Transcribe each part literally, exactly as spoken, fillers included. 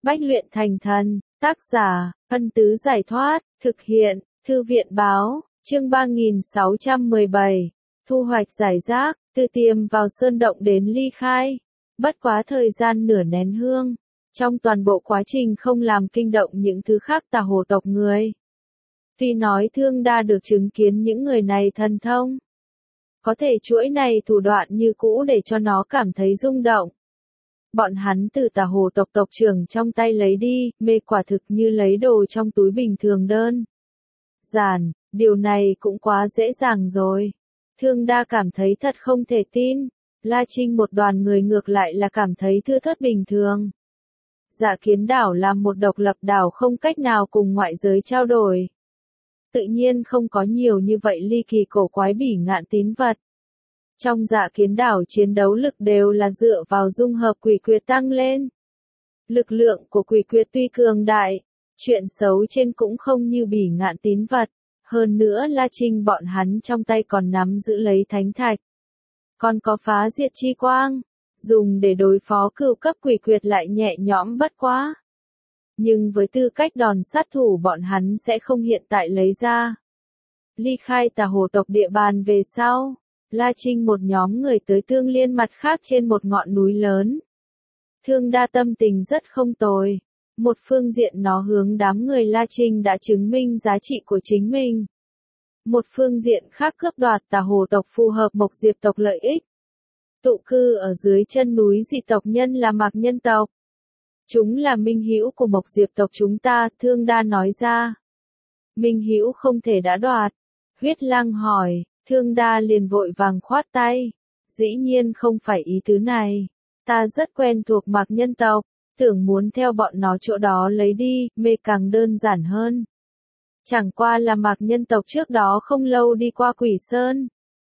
Bách luyện thành thần, tác giả, Ân Tứ Giải Thoát, thực hiện, Thư viện Báo, chương ba nghìn sáu trăm mười bảy, thu hoạch giải rác, từ tiềm vào sơn động đến ly khai. Bất quá thời gian nửa nén hương, trong toàn bộ quá trình không làm kinh động những thứ khác tà hồ tộc người. Tuy nói Thương Đa được chứng kiến những người này thần thông, có thể chuỗi này thủ đoạn như cũ để cho nó cảm thấy rung động. Bọn hắn từ tà hồ tộc tộc trưởng trong tay lấy đi, mê quả thực như lấy đồ trong túi bình thường đơn giản, điều này cũng quá dễ dàng rồi. Thương Đa cảm thấy thật không thể tin, La Trinh một đoàn người ngược lại là cảm thấy thưa thớt bình thường. Dạ Kiến đảo là một độc lập đảo không cách nào cùng ngoại giới trao đổi. Tự nhiên không có nhiều như vậy ly kỳ cổ quái bỉ ngạn tín vật. Trong Dạ Kiến đảo chiến đấu lực đều là dựa vào dung hợp quỷ quyệt tăng lên. Lực lượng của quỷ quyệt tuy cường đại, chuyện xấu trên cũng không như bỉ ngạn tín vật. Hơn nữa La Trinh bọn hắn trong tay còn nắm giữ lấy thánh thạch. Còn có phá diệt chi quang, dùng để đối phó cửu cấp quỷ quyệt lại nhẹ nhõm bất quá. Nhưng với tư cách đòn sát thủ bọn hắn sẽ không hiện tại lấy ra. Ly khai tà hồ tộc địa bàn về sau, La Trinh một nhóm người tới Tương Liên mặt khác trên một ngọn núi lớn. Thương Đa tâm tình rất không tồi. Một phương diện nó hướng đám người La Trinh đã chứng minh giá trị của chính mình. Một phương diện khác cướp đoạt tà hồ tộc phù hợp Mộc Diệp tộc lợi ích. Tụ cư ở dưới chân núi dị tộc nhân là Mạc Nhân tộc. Chúng là minh hữu của Mộc Diệp tộc chúng ta, Thương Đa nói ra. Minh hữu không thể đã đoạt. Huyết Lang hỏi, Thương Đa liền vội vàng khoát tay. Dĩ nhiên không phải ý tứ này. Ta rất quen thuộc Mạc Nhân tộc, tưởng muốn theo bọn nó chỗ đó lấy đi, mê càng đơn giản hơn. Chẳng qua là Mạc Nhân tộc trước đó không lâu đi qua Quỷ Sơn.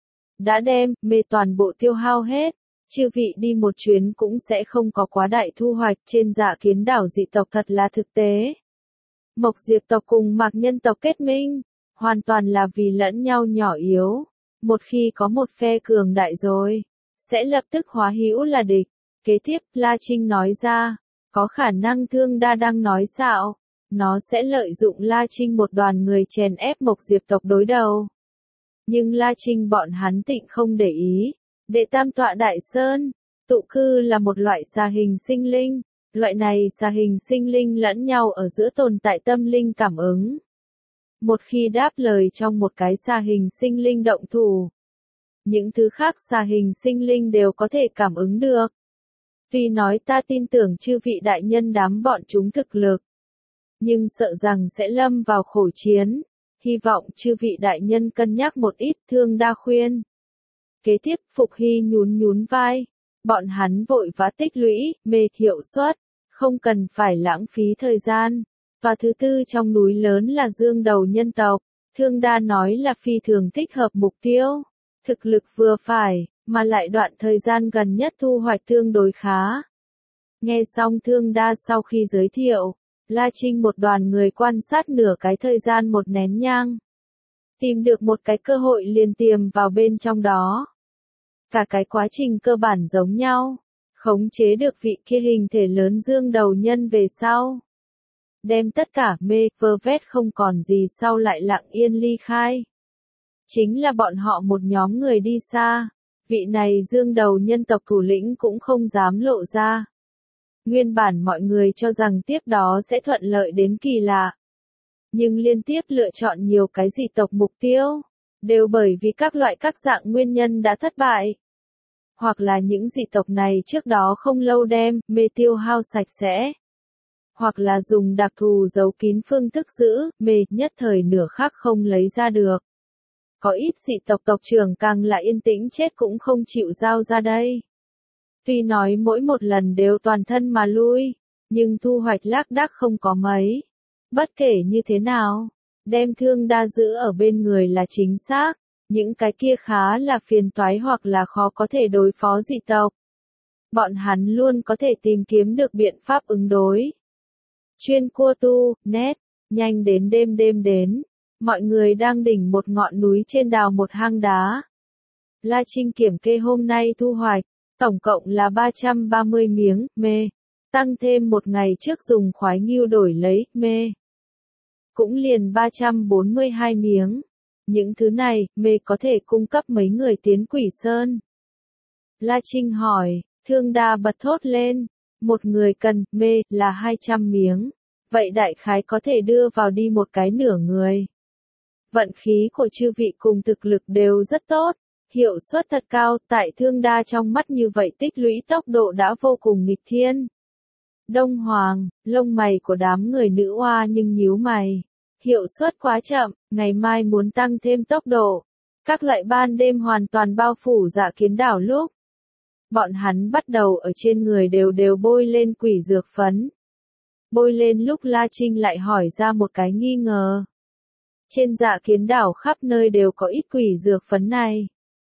Đã đem, mê toàn bộ tiêu hao hết. Chư vị đi một chuyến cũng sẽ không có quá đại thu hoạch trên Dạ Kiến đảo dị tộc thật là thực tế. Mộc Diệp tộc cùng Mạc Nhân tộc kết minh, hoàn toàn là vì lẫn nhau nhỏ yếu. Một khi có một phe cường đại rồi, sẽ lập tức hóa hữu là địch. Kế tiếp, La Trinh nói ra, có khả năng Thương Đa đang nói xạo. Nó sẽ lợi dụng La Trinh một đoàn người chèn ép Mộc Diệp tộc đối đầu. Nhưng La Trinh bọn hắn tịnh không để ý. Đệ Tam Tọa Đại Sơn, tụ cư là một loại xà hình sinh linh. Loại này xà hình sinh linh lẫn nhau ở giữa tồn tại tâm linh cảm ứng. Một khi đáp lời trong một cái xà hình sinh linh động thủ, những thứ khác xà hình sinh linh đều có thể cảm ứng được. Tuy nói ta tin tưởng chư vị đại nhân đám bọn chúng thực lực, nhưng sợ rằng sẽ lâm vào khổ chiến. Hy vọng chư vị đại nhân cân nhắc một ít, Thương Đa khuyên. Kế tiếp Phục Hy nhún nhún vai. Bọn hắn vội vã tích lũy, mê hiệu suất, không cần phải lãng phí thời gian. Và thứ tư trong núi lớn là Dương Đầu nhân tộc. Thương Đa nói là phi thường thích hợp mục tiêu. Thực lực vừa phải, mà lại đoạn thời gian gần nhất thu hoạch tương đối khá. Nghe xong Thương Đa sau khi giới thiệu, La Trinh một đoàn người quan sát nửa cái thời gian một nén nhang. Tìm được một cái cơ hội liền tiềm vào bên trong đó. Cả cái quá trình cơ bản giống nhau. Khống chế được vị kia hình thể lớn Dương Đầu nhân về sau. Đem tất cả mê, vơ vét không còn gì sau lại lặng yên ly khai. Chính là bọn họ một nhóm người đi xa. Vị này Dương Đầu nhân tộc thủ lĩnh cũng không dám lộ ra. Nguyên bản mọi người cho rằng tiếp đó sẽ thuận lợi đến kỳ lạ. Nhưng liên tiếp lựa chọn nhiều cái dị tộc mục tiêu, đều bởi vì các loại các dạng nguyên nhân đã thất bại. Hoặc là những dị tộc này trước đó không lâu đem, mê tiêu hao sạch sẽ. Hoặc là dùng đặc thù giấu kín phương thức giữ, mê, nhất thời nửa khắc không lấy ra được. Có ít dị tộc tộc trưởng càng là yên tĩnh chết cũng không chịu giao ra đây. Tuy nói mỗi một lần đều toàn thân mà lui, nhưng thu hoạch lác đác không có mấy. Bất kể như thế nào, đem Thương Đa giữ ở bên người là chính xác, những cái kia khá là phiền toái hoặc là khó có thể đối phó dị tộc. Bọn hắn luôn có thể tìm kiếm được biện pháp ứng đối. Chuyên cua tu, net, nhanh đến đêm đêm đến, mọi người đang đỉnh một ngọn núi trên đào một hang đá. La Trinh kiểm kê hôm nay thu hoạch. Tổng cộng là ba trăm ba mươi miếng, mê. tăng thêm một ngày trước dùng khoái ngưu đổi lấy, mê. Cũng liền ba trăm bốn mươi hai miếng. Những thứ này, mê có thể cung cấp mấy người tiến Quỷ Sơn? La Trinh hỏi, Thương Đa bật thốt lên, một người cần, mê, là hai trăm miếng. Vậy đại khái có thể đưa vào đi một cái nửa người. Vận khí của chư vị cùng thực lực đều rất tốt, hiệu suất thật cao, tại Thương Đa trong mắt như vậy tích lũy tốc độ đã vô cùng nghịch thiên. Đông Hoàng, lông mày của đám người nữ oa nhưng nhíu mày. Hiệu suất quá chậm, ngày mai muốn tăng thêm tốc độ. Các loại ban đêm hoàn toàn bao phủ Dạ Kiến đảo lúc. Bọn hắn bắt đầu ở trên người đều đều bôi lên quỷ dược phấn. Bôi lên lúc La Trinh lại hỏi ra một cái nghi ngờ. Trên Dạ Kiến đảo khắp nơi đều có ít quỷ dược phấn này.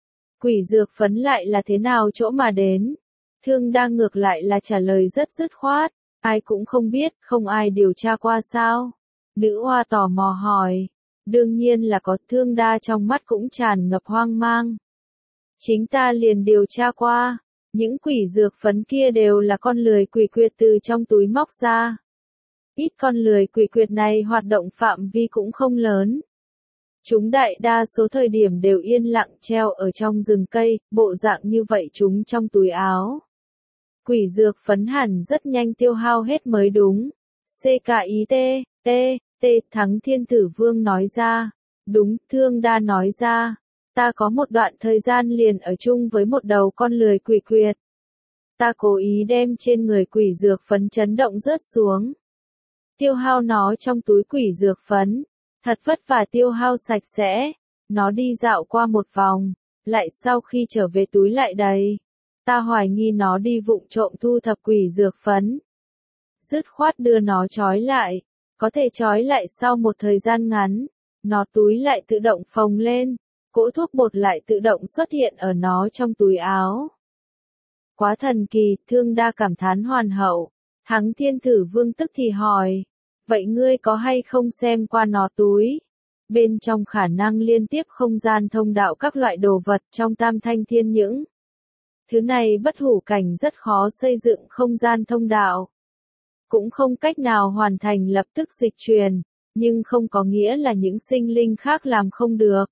Quỷ dược phấn lại là thế nào chỗ mà đến? Thương Đa ngược lại là trả lời rất dứt khoát. Ai cũng không biết, không ai điều tra qua sao? Nữ oa tò mò hỏi. Đương nhiên là có. Thương Đa trong mắt cũng tràn ngập hoang mang. Chính ta liền điều tra qua. Những quỷ dược phấn kia đều là con lười quỷ quyệt từ trong túi móc ra. Ít con lười quỷ quyệt này hoạt động phạm vi cũng không lớn. Chúng đại đa số thời điểm đều yên lặng treo ở trong rừng cây, bộ dạng như vậy chúng trong túi áo. Quỷ dược phấn hẳn rất nhanh tiêu hao hết mới đúng. C K I T, T, T, Thắng Thiên Tử Vương nói ra. Đúng, Thương Đa nói ra. Ta có một đoạn thời gian liền ở chung với một đầu con lười quỷ quyệt. Ta cố ý đem trên người quỷ dược phấn chấn động rớt xuống. Tiêu hao nó trong túi quỷ dược phấn. Thật vất vả tiêu hao sạch sẽ. Nó đi dạo qua một vòng. Lại sau khi trở về túi lại đầy. Ta hoài nghi nó đi vụng trộm thu thập quỷ dược phấn. Dứt khoát đưa nó trói lại. Có thể trói lại sau một thời gian ngắn. Nó túi lại tự động phồng lên. Cỗ thuốc bột lại tự động xuất hiện ở nó trong túi áo. Quá thần kỳ, Thương Đa cảm thán hoàn hậu. Thắng Thiên Tử Vương tức thì hỏi. Vậy ngươi có hay không xem qua nó túi? Bên trong khả năng liên tiếp không gian thông đạo các loại đồ vật trong Tam Thanh Thiên Những. Thứ này bất hủ cảnh rất khó xây dựng không gian thông đạo. Cũng không cách nào hoàn thành lập tức dịch truyền, nhưng không có nghĩa là những sinh linh khác làm không được.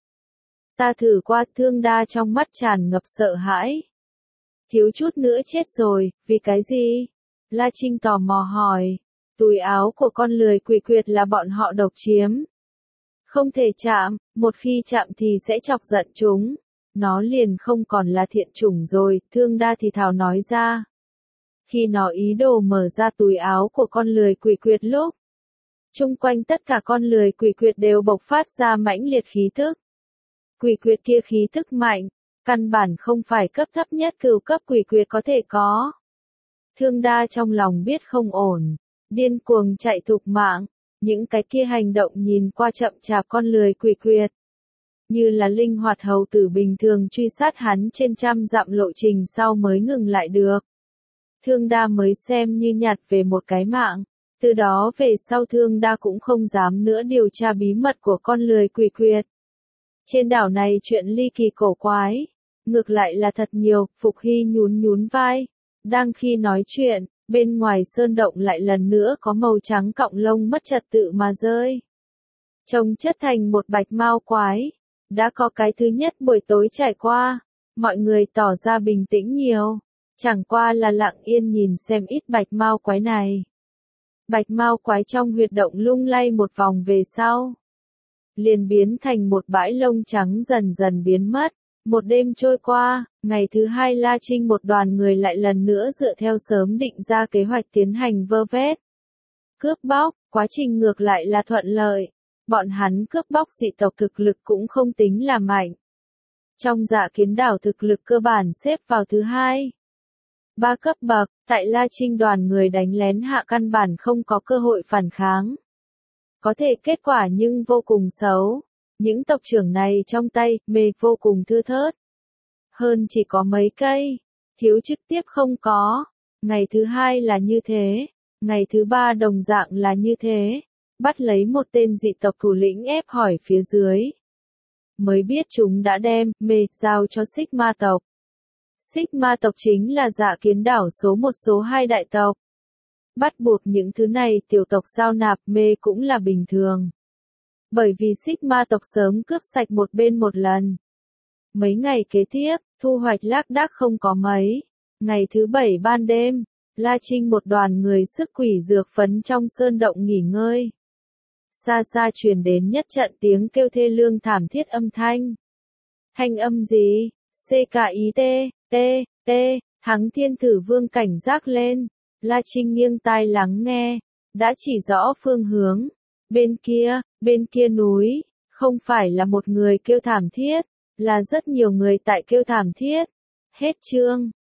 Ta thử qua. Thương Đa trong mắt tràn ngập sợ hãi. Thiếu chút nữa chết rồi, vì cái gì? La Trinh tò mò hỏi. Túi áo của con lười quỷ quyệt là bọn họ độc chiếm. Không thể chạm, một khi chạm thì sẽ chọc giận chúng. Nó liền không còn là thiện chủng rồi, Thương Đa thì thào nói ra. Khi nó ý đồ mở ra túi áo của con lười quỷ quyệt lúc. Chung quanh tất cả con lười quỷ quyệt đều bộc phát ra mãnh liệt khí thức. Quỷ quyệt kia khí thức mạnh, căn bản không phải cấp thấp nhất cửu cấp quỷ quyệt có thể có. Thương Đa trong lòng biết không ổn, điên cuồng chạy thục mạng, những cái kia hành động nhìn qua chậm chạp con lười quỷ quyệt. Như là linh hoạt hầu tử bình thường truy sát hắn trên trăm dặm lộ trình sau mới ngừng lại được. Thương Đa mới xem như nhặt về một cái mạng, từ đó về sau Thương Đa cũng không dám nữa điều tra bí mật của con lười quỷ quyệt. Trên đảo này chuyện ly kỳ cổ quái, ngược lại là thật nhiều. Phục Hy nhún nhún vai. Đang khi nói chuyện, bên ngoài sơn động lại lần nữa có màu trắng cọng lông mất trật tự mà rơi. Trông chất thành một bạch mao quái. Đã có cái thứ nhất buổi tối trải qua, mọi người tỏ ra bình tĩnh nhiều. Chẳng qua là lặng yên nhìn xem ít bạch mao quái này. Bạch mao quái trong huyệt động lung lay một vòng về sau. Liền biến thành một bãi lông trắng dần dần biến mất. Một đêm trôi qua, ngày thứ hai La Trinh một đoàn người lại lần nữa dựa theo sớm định ra kế hoạch tiến hành vơ vét. Cướp bóc, quá trình ngược lại là thuận lợi. Bọn hắn cướp bóc dị tộc thực lực cũng không tính là mạnh. Trong Dạ Kiến đảo thực lực cơ bản xếp vào thứ hai. Ba cấp bậc, tại La Trinh đoàn người đánh lén hạ căn bản không có cơ hội phản kháng. Có thể kết quả nhưng vô cùng xấu. Những tộc trưởng này trong tay, mê vô cùng thưa thớt. Hơn chỉ có mấy cây. Thiếu trực tiếp không có. Ngày thứ hai là như thế. Ngày thứ ba đồng dạng là như thế. Bắt lấy một tên dị tộc thủ lĩnh ép hỏi phía dưới. Mới biết chúng đã đem, mê, giao cho Sigma tộc. Sigma tộc chính là Dạ Kiến đảo số một số hai đại tộc. Bắt buộc những thứ này tiểu tộc giao nạp mê cũng là bình thường. Bởi vì Sigma tộc sớm cướp sạch một bên một lần. Mấy ngày kế tiếp, thu hoạch lác đác không có mấy. Ngày thứ bảy ban đêm, La Trinh một đoàn người sức quỷ dược phấn trong sơn động nghỉ ngơi. Xa xa truyền đến nhất trận tiếng kêu thê lương thảm thiết âm thanh. Thanh âm gì? xê ca i tê, tê, tê, Thắng Thiên Thử Vương cảnh giác lên. La Trinh nghiêng tai lắng nghe, đã chỉ rõ phương hướng. Bên kia, bên kia núi, không phải là một người kêu thảm thiết, là rất nhiều người tại kêu thảm thiết. Hết chương.